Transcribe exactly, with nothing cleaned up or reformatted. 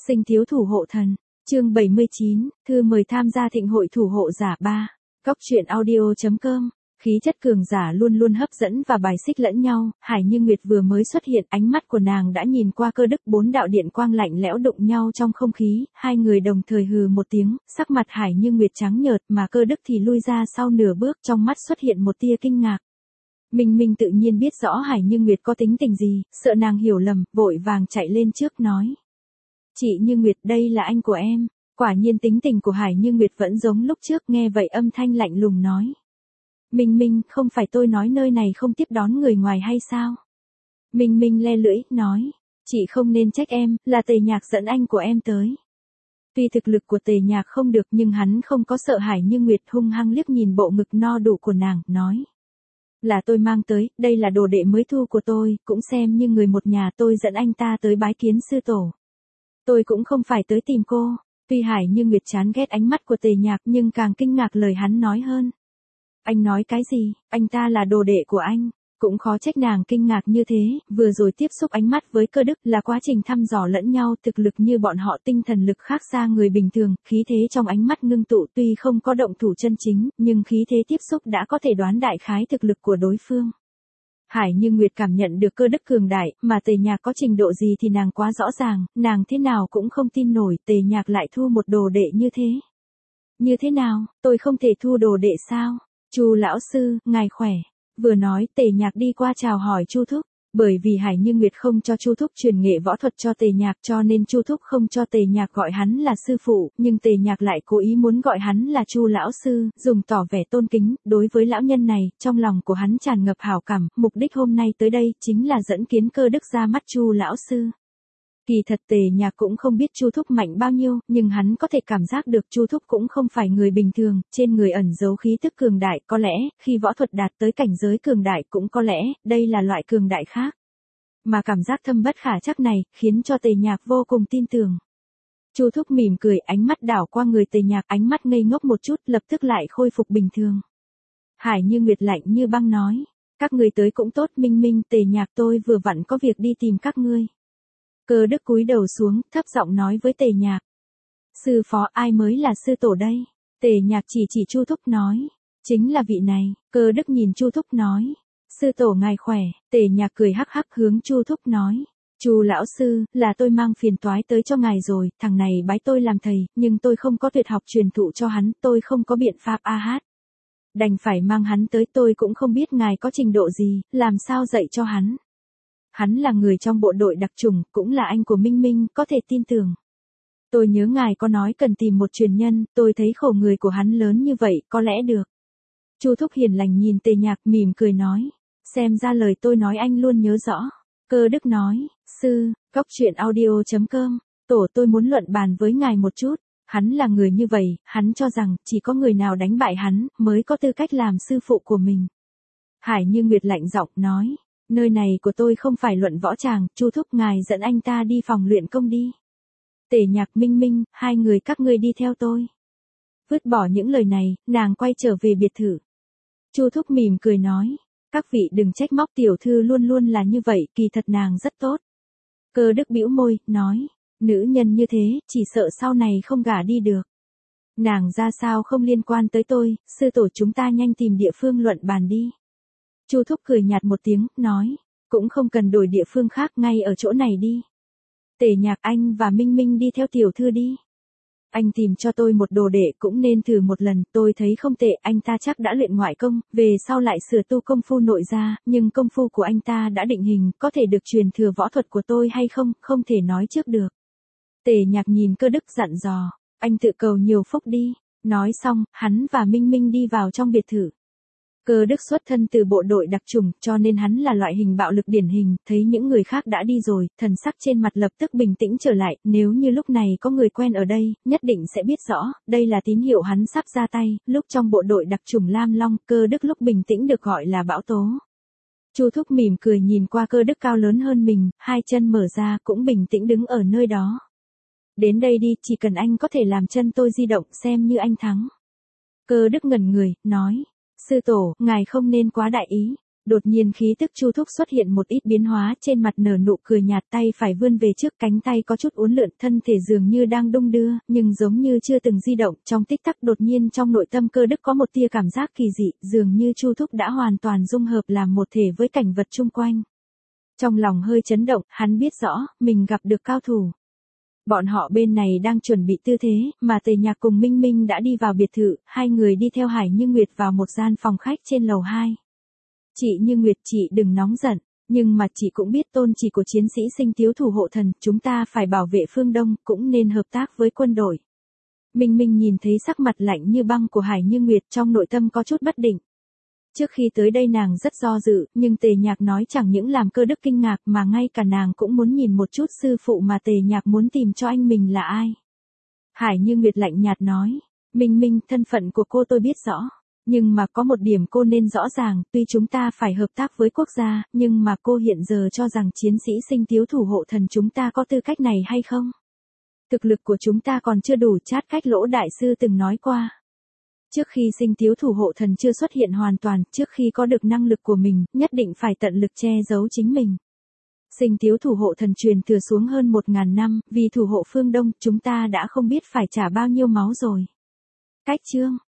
Sinh thiếu thủ hộ thần, chương bảy mươi chín, thư mời tham gia thịnh hội thủ hộ giả ba. Góc truyện audio.com, khí chất cường giả luôn luôn hấp dẫn và bài xích lẫn nhau. Hải Như Nguyệt vừa mới xuất hiện, ánh mắt của nàng đã nhìn qua Cơ Đức, bốn đạo điện quang lạnh lẽo đụng nhau trong không khí, hai người đồng thời hừ một tiếng, sắc mặt Hải Như Nguyệt trắng nhợt mà Cơ Đức thì lui ra sau nửa bước, trong mắt xuất hiện một tia kinh ngạc. Minh Minh tự nhiên biết rõ Hải Như Nguyệt có tính tình gì, sợ nàng hiểu lầm, vội vàng chạy lên trước nói: "Chị Như Nguyệt, đây là anh của em." Quả nhiên tính tình của Hải Như Nguyệt vẫn giống lúc trước, nghe vậy âm thanh lạnh lùng nói: "Minh Minh, không phải tôi nói nơi này không tiếp đón người ngoài hay sao?" Minh Minh le lưỡi, nói: "Chị không nên trách em, là Tề Nhạc dẫn anh của em tới." Tuy thực lực của Tề Nhạc không được nhưng hắn không có sợ Hải Như Nguyệt, hung hăng liếc nhìn bộ ngực no đủ của nàng, nói: "Là tôi mang tới, đây là đồ đệ mới thu của tôi, cũng xem như người một nhà, tôi dẫn anh ta tới bái kiến sư tổ. Tôi cũng không phải tới tìm cô." Tuy Hải Như Nguyệt chán ghét ánh mắt của Tề Nhạc nhưng càng kinh ngạc lời hắn nói hơn. "Anh nói cái gì, anh ta là đồ đệ của anh?" Cũng khó trách nàng kinh ngạc như thế, vừa rồi tiếp xúc ánh mắt với Cơ Đức là quá trình thăm dò lẫn nhau, thực lực như bọn họ tinh thần lực khác xa người bình thường, khí thế trong ánh mắt ngưng tụ, tuy không có động thủ chân chính, nhưng khí thế tiếp xúc đã có thể đoán đại khái thực lực của đối phương. Hải Như Nguyệt cảm nhận được Cơ Đức cường đại, mà Tề Nhạc có trình độ gì thì nàng quá rõ ràng, nàng thế nào cũng không tin nổi Tề Nhạc lại thu một đồ đệ như thế. "Như thế nào, tôi không thể thu đồ đệ sao? Chu lão sư, ngài khỏe." Vừa nói, Tề Nhạc đi qua chào hỏi Chu Thúc, bởi vì Hải Như Nguyệt không cho Chu Thúc truyền nghệ võ thuật cho Tề Nhạc, cho nên Chu Thúc không cho Tề Nhạc gọi hắn là sư phụ, nhưng Tề Nhạc lại cố ý muốn gọi hắn là Chu lão sư, dùng tỏ vẻ tôn kính. Đối với lão nhân này, trong lòng của hắn tràn ngập hảo cảm, mục đích hôm nay tới đây chính là dẫn kiến Cơ Đức ra mắt Chu lão sư. Kỳ thật Tề Nhạc cũng không biết Chu Thúc mạnh bao nhiêu, nhưng hắn có thể cảm giác được Chu Thúc cũng không phải người bình thường, trên người ẩn giấu khí tức cường đại, có lẽ, khi võ thuật đạt tới cảnh giới cường đại, cũng có lẽ, đây là loại cường đại khác. Mà cảm giác thâm bất khả trắc này, khiến cho Tề Nhạc vô cùng tin tưởng. Chu Thúc mỉm cười, ánh mắt đảo qua người Tề Nhạc, ánh mắt ngây ngốc một chút, lập tức lại khôi phục bình thường. Hải Như Nguyệt lạnh như băng nói: "Các ngươi tới cũng tốt, Minh Minh, Tề Nhạc, tôi vừa vặn có việc đi tìm các ngươi." Cơ Đức cúi đầu xuống, thấp giọng nói với Tề Nhạc: "Sư phó, ai mới là sư tổ đây?" Tề Nhạc chỉ chỉ Chu Thúc nói: "Chính là vị này." Cơ Đức nhìn Chu Thúc nói: "Sư tổ ngài khỏe." Tề Nhạc cười hắc hắc hướng Chu Thúc nói: "Chu lão sư, là tôi mang phiền toái tới cho ngài rồi, thằng này bái tôi làm thầy, nhưng tôi không có tuyệt học truyền thụ cho hắn, tôi không có biện pháp a hát. Đành phải mang hắn tới, tôi cũng không biết ngài có trình độ gì, làm sao dạy cho hắn. Hắn là người trong bộ đội đặc chủng, cũng là anh của Minh Minh, có thể tin tưởng. Tôi nhớ ngài có nói cần tìm một truyền nhân, tôi thấy khổ người của hắn lớn như vậy, có lẽ được." Chu Thúc hiền lành nhìn Tề Nhạc, mỉm cười nói: "Xem ra lời tôi nói anh luôn nhớ rõ." Cơ Đức nói: "Sư, góc truyện audio.com, tổ tôi muốn luận bàn với ngài một chút. Hắn là người như vậy, hắn cho rằng chỉ có người nào đánh bại hắn mới có tư cách làm sư phụ của mình." Hải Như Nguyệt lạnh giọng nói: "Nơi này của tôi không phải luận võ tràng, Chu Thúc ngài dẫn anh ta đi phòng luyện công đi. Tề Nhạc, Minh Minh, hai người các ngươi đi theo tôi." Vứt bỏ những lời này, nàng quay trở về biệt thự. Chu Thúc mỉm cười nói: "Các vị đừng trách móc, tiểu thư luôn luôn là như vậy, kỳ thật nàng rất tốt." Cơ Đức bĩu môi, nói: "Nữ nhân như thế, chỉ sợ sau này không gả đi được. Nàng ra sao không liên quan tới tôi, sư tổ chúng ta nhanh tìm địa phương luận bàn đi." Chu Thúc cười nhạt một tiếng, nói: "Cũng không cần đổi địa phương khác, ngay ở chỗ này đi. Tề Nhạc, anh và Minh Minh đi theo tiểu thư đi. Anh tìm cho tôi một đồ đệ cũng nên thử một lần, tôi thấy không tệ, anh ta chắc đã luyện ngoại công, về sau lại sửa tu công phu nội gia, nhưng công phu của anh ta đã định hình, có thể được truyền thừa võ thuật của tôi hay không, không thể nói trước được." Tề Nhạc nhìn Cơ Đức dặn dò: "Anh tự cầu nhiều phúc đi." Nói xong, hắn và Minh Minh đi vào trong biệt thự. Cơ Đức xuất thân từ bộ đội đặc chủng, cho nên hắn là loại hình bạo lực điển hình, thấy những người khác đã đi rồi, thần sắc trên mặt lập tức bình tĩnh trở lại, nếu như lúc này có người quen ở đây, nhất định sẽ biết rõ, đây là tín hiệu hắn sắp ra tay. Lúc trong bộ đội đặc chủng Lam Long, Cơ Đức lúc bình tĩnh được gọi là bão tố. Chu Thúc mỉm cười nhìn qua Cơ Đức cao lớn hơn mình, hai chân mở ra cũng bình tĩnh đứng ở nơi đó. "Đến đây đi, chỉ cần anh có thể làm chân tôi di động xem như anh thắng." Cơ Đức ngẩn người, nói: "Sư tổ, ngài không nên quá đại ý. Đột nhiên khí tức Chu Thúc xuất hiện một ít biến hóa, trên mặt nở nụ cười nhạt, tay phải vươn về trước, cánh tay có chút uốn lượn, thân thể dường như đang đung đưa, nhưng giống như chưa từng di động, trong tích tắc đột nhiên trong nội tâm Cơ Đức có một tia cảm giác kỳ dị, dường như Chu Thúc đã hoàn toàn dung hợp làm một thể với cảnh vật chung quanh. Trong lòng hơi chấn động, hắn biết rõ, mình gặp được cao thủ. Bọn họ bên này đang chuẩn bị tư thế, mà Tề Nhạc cùng Minh Minh đã đi vào biệt thự, hai người đi theo Hải Như Nguyệt vào một gian phòng khách trên lầu hai. Chị Như Nguyệt, chị đừng nóng giận, nhưng mà chị cũng biết tôn chỉ của chiến sĩ Sinh Tiếu Thủ Hộ Thần, chúng ta phải bảo vệ phương Đông, cũng nên hợp tác với quân đội. Minh Minh nhìn thấy sắc mặt lạnh như băng của Hải Như Nguyệt, trong nội tâm có chút bất định. Trước khi tới đây nàng rất do dự, nhưng Tề Nhạc nói chẳng những làm Cơ Đức kinh ngạc mà ngay cả nàng cũng muốn nhìn một chút sư phụ mà Tề Nhạc muốn tìm cho anh mình là ai. Hải Như Nguyệt lạnh nhạt nói, Minh Minh, thân phận của cô tôi biết rõ. Nhưng mà có một điểm cô nên rõ ràng, tuy chúng ta phải hợp tác với quốc gia, nhưng mà cô hiện giờ cho rằng chiến sĩ Sinh Tiếu Thủ Hộ Thần chúng ta có tư cách này hay không? Thực lực của chúng ta còn chưa đủ, Chát Cách Lỗ đại sư từng nói qua. Trước khi Sinh Tiếu Thủ Hộ Thần chưa xuất hiện hoàn toàn, trước khi có được năng lực của mình, nhất định phải tận lực che giấu chính mình. Sinh Tiếu Thủ Hộ Thần truyền thừa xuống hơn một ngàn năm, vì thủ hộ phương Đông, chúng ta đã không biết phải trả bao nhiêu máu rồi. Cách chương